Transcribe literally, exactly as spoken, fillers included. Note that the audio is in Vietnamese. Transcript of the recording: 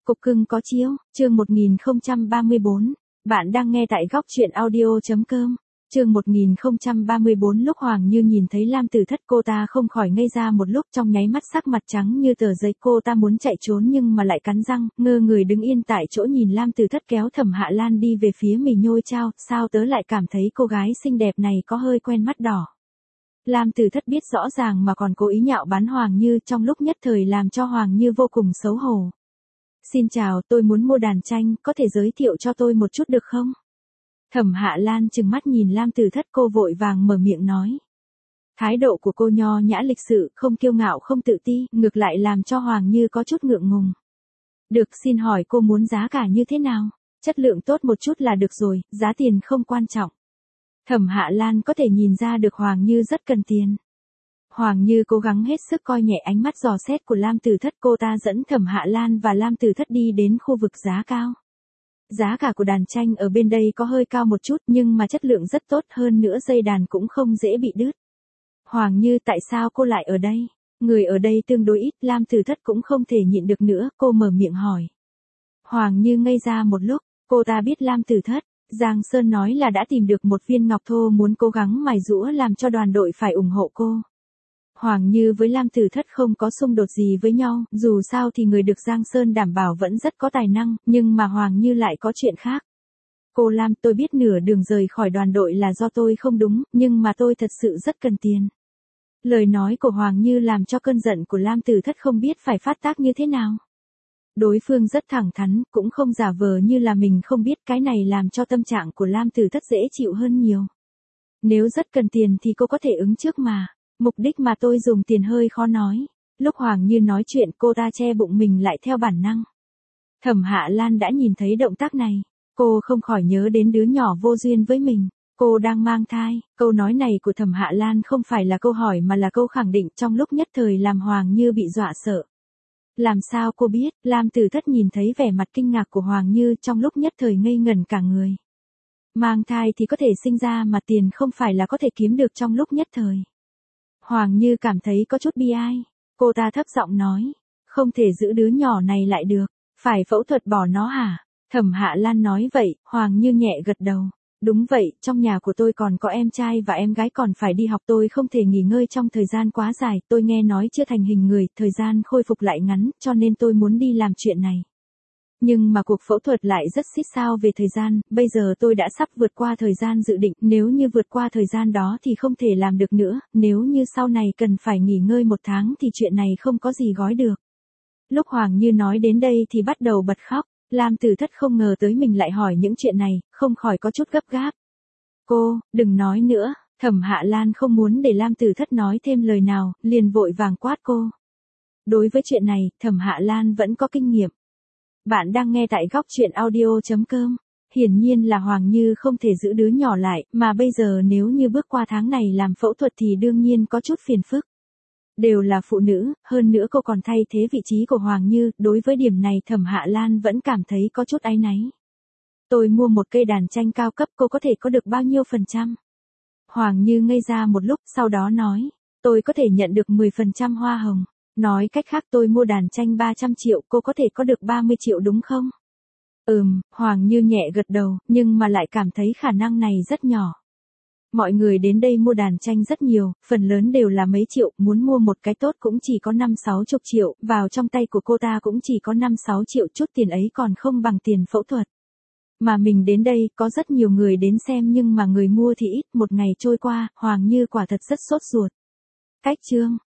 Cục cưng có chiếu, chương một nghìn không trăm ba mươi bốn. Bạn đang nghe tại góc truyện audio.com. Chương một nghìn không trăm ba mươi bốn. Lúc Hoàng Như nhìn thấy Lam Tử Thất, cô ta không khỏi ngây ra một lúc, trong nháy mắt sắc mặt trắng như tờ giấy. Cô ta muốn chạy trốn nhưng mà lại cắn răng, ngơ người đứng yên tại chỗ nhìn Lam Tử Thất kéo Thẩm Hạ Lan đi về phía mình nhôi chao. Sao tớ lại cảm thấy cô gái xinh đẹp này có hơi quen mắt đỏ. Lam Tử Thất biết rõ ràng mà còn cố ý nhạo báng Hoàng Như, trong lúc nhất thời làm cho Hoàng Như vô cùng xấu hổ. Xin chào, tôi muốn mua đàn tranh, có thể giới thiệu cho tôi một chút được không? Thẩm Hạ Lan trừng mắt nhìn Lam Tử Thất, cô vội vàng mở miệng nói. Thái độ của cô nho nhã lịch sự, không kiêu ngạo không tự ti, ngược lại làm cho Hoàng Như có chút ngượng ngùng. Được, xin hỏi cô muốn giá cả như thế nào? Chất lượng tốt một chút là được rồi, giá tiền không quan trọng. Thẩm Hạ Lan có thể nhìn ra được Hoàng Như rất cần tiền. Hoàng Như cố gắng hết sức coi nhẹ ánh mắt dò xét của Lam Tử Thất, cô ta dẫn Thẩm Hạ Lan và Lam Tử Thất đi đến khu vực giá cao. Giá cả của đàn tranh ở bên đây có hơi cao một chút nhưng mà chất lượng rất tốt, hơn nữa dây đàn cũng không dễ bị đứt. Hoàng Như, tại sao cô lại ở đây? Người ở đây tương đối ít, Lam Tử Thất cũng không thể nhịn được nữa, cô mở miệng hỏi. Hoàng Như ngây ra một lúc, cô ta biết Lam Tử Thất. Giang Sơn nói là đã tìm được một viên ngọc thô, muốn cố gắng mài giũa làm cho đoàn đội phải ủng hộ cô. Hoàng Như với Lam Tử Thất không có xung đột gì với nhau, dù sao thì người được Giang Sơn đảm bảo vẫn rất có tài năng, nhưng mà Hoàng Như lại có chuyện khác. Cô Lam, tôi biết nửa đường rời khỏi đoàn đội là do tôi không đúng, nhưng mà tôi thật sự rất cần tiền. Lời nói của Hoàng Như làm cho cơn giận của Lam Tử Thất không biết phải phát tác như thế nào. Đối phương rất thẳng thắn, cũng không giả vờ như là mình không biết, cái này làm cho tâm trạng của Lam Tử Thất dễ chịu hơn nhiều. Nếu rất cần tiền thì cô có thể ứng trước mà. Mục đích mà tôi dùng tiền hơi khó nói. Lúc Hoàng Như nói chuyện, cô ta che bụng mình lại theo bản năng. Thẩm Hạ Lan đã nhìn thấy động tác này. Cô không khỏi nhớ đến đứa nhỏ vô duyên với mình. Cô đang mang thai. Câu nói này của Thẩm Hạ Lan không phải là câu hỏi mà là câu khẳng định, trong lúc nhất thời làm Hoàng Như bị dọa sợ. Làm sao cô biết? Lam Tử Thất nhìn thấy vẻ mặt kinh ngạc của Hoàng Như, trong lúc nhất thời ngây ngẩn cả người. Mang thai thì có thể sinh ra mà tiền không phải là có thể kiếm được trong lúc nhất thời. Hoàng Như cảm thấy có chút bi ai. Cô ta thấp giọng nói. Không thể giữ đứa nhỏ này lại được. Phải phẫu thuật bỏ nó hả? Thẩm Hạ Lan nói vậy, Hoàng Như nhẹ gật đầu. Đúng vậy, trong nhà của tôi còn có em trai và em gái còn phải đi học, tôi không thể nghỉ ngơi trong thời gian quá dài, tôi nghe nói chưa thành hình người, thời gian khôi phục lại ngắn, cho nên tôi muốn đi làm chuyện này. Nhưng mà cuộc phẫu thuật lại rất xít sao về thời gian, bây giờ tôi đã sắp vượt qua thời gian dự định, nếu như vượt qua thời gian đó thì không thể làm được nữa, nếu như sau này cần phải nghỉ ngơi một tháng thì chuyện này không có gì gói được. Lúc Hoàng Như nói đến đây thì bắt đầu bật khóc. Lam Tử Thất không ngờ tới mình lại hỏi những chuyện này, không khỏi có chút gấp gáp. Cô, đừng nói nữa. Thẩm Hạ Lan không muốn để Lam Tử Thất nói thêm lời nào, liền vội vàng quát cô. Đối với chuyện này, Thẩm Hạ Lan vẫn có kinh nghiệm. Bạn đang nghe tại góc truyện audio.com. Hiển nhiên là Hoàng Như không thể giữ đứa nhỏ lại, mà bây giờ nếu như bước qua tháng này làm phẫu thuật thì đương nhiên có chút phiền phức. Đều là phụ nữ, hơn nữa cô còn thay thế vị trí của Hoàng Như, đối với điểm này Thẩm Hạ Lan vẫn cảm thấy có chút áy náy. Tôi mua một cây đàn tranh cao cấp, cô có thể có được bao nhiêu phần trăm? Hoàng Như ngây ra một lúc, sau đó nói, tôi có thể nhận được mười phần trăm hoa hồng. Nói cách khác tôi mua đàn tranh ba trăm triệu, cô có thể có được ba mươi triệu đúng không? Ừm, Hoàng Như nhẹ gật đầu, nhưng mà lại cảm thấy khả năng này rất nhỏ. Mọi người đến đây mua đàn tranh rất nhiều, phần lớn đều là mấy triệu, muốn mua một cái tốt cũng chỉ có năm sáu chục triệu, vào trong tay của cô ta cũng chỉ có năm sáu triệu, chút tiền ấy còn không bằng tiền phẫu thuật. Mà mình đến đây, có rất nhiều người đến xem nhưng mà người mua thì ít, một ngày trôi qua, Hoàng Như quả thật rất sốt ruột. Cách chương,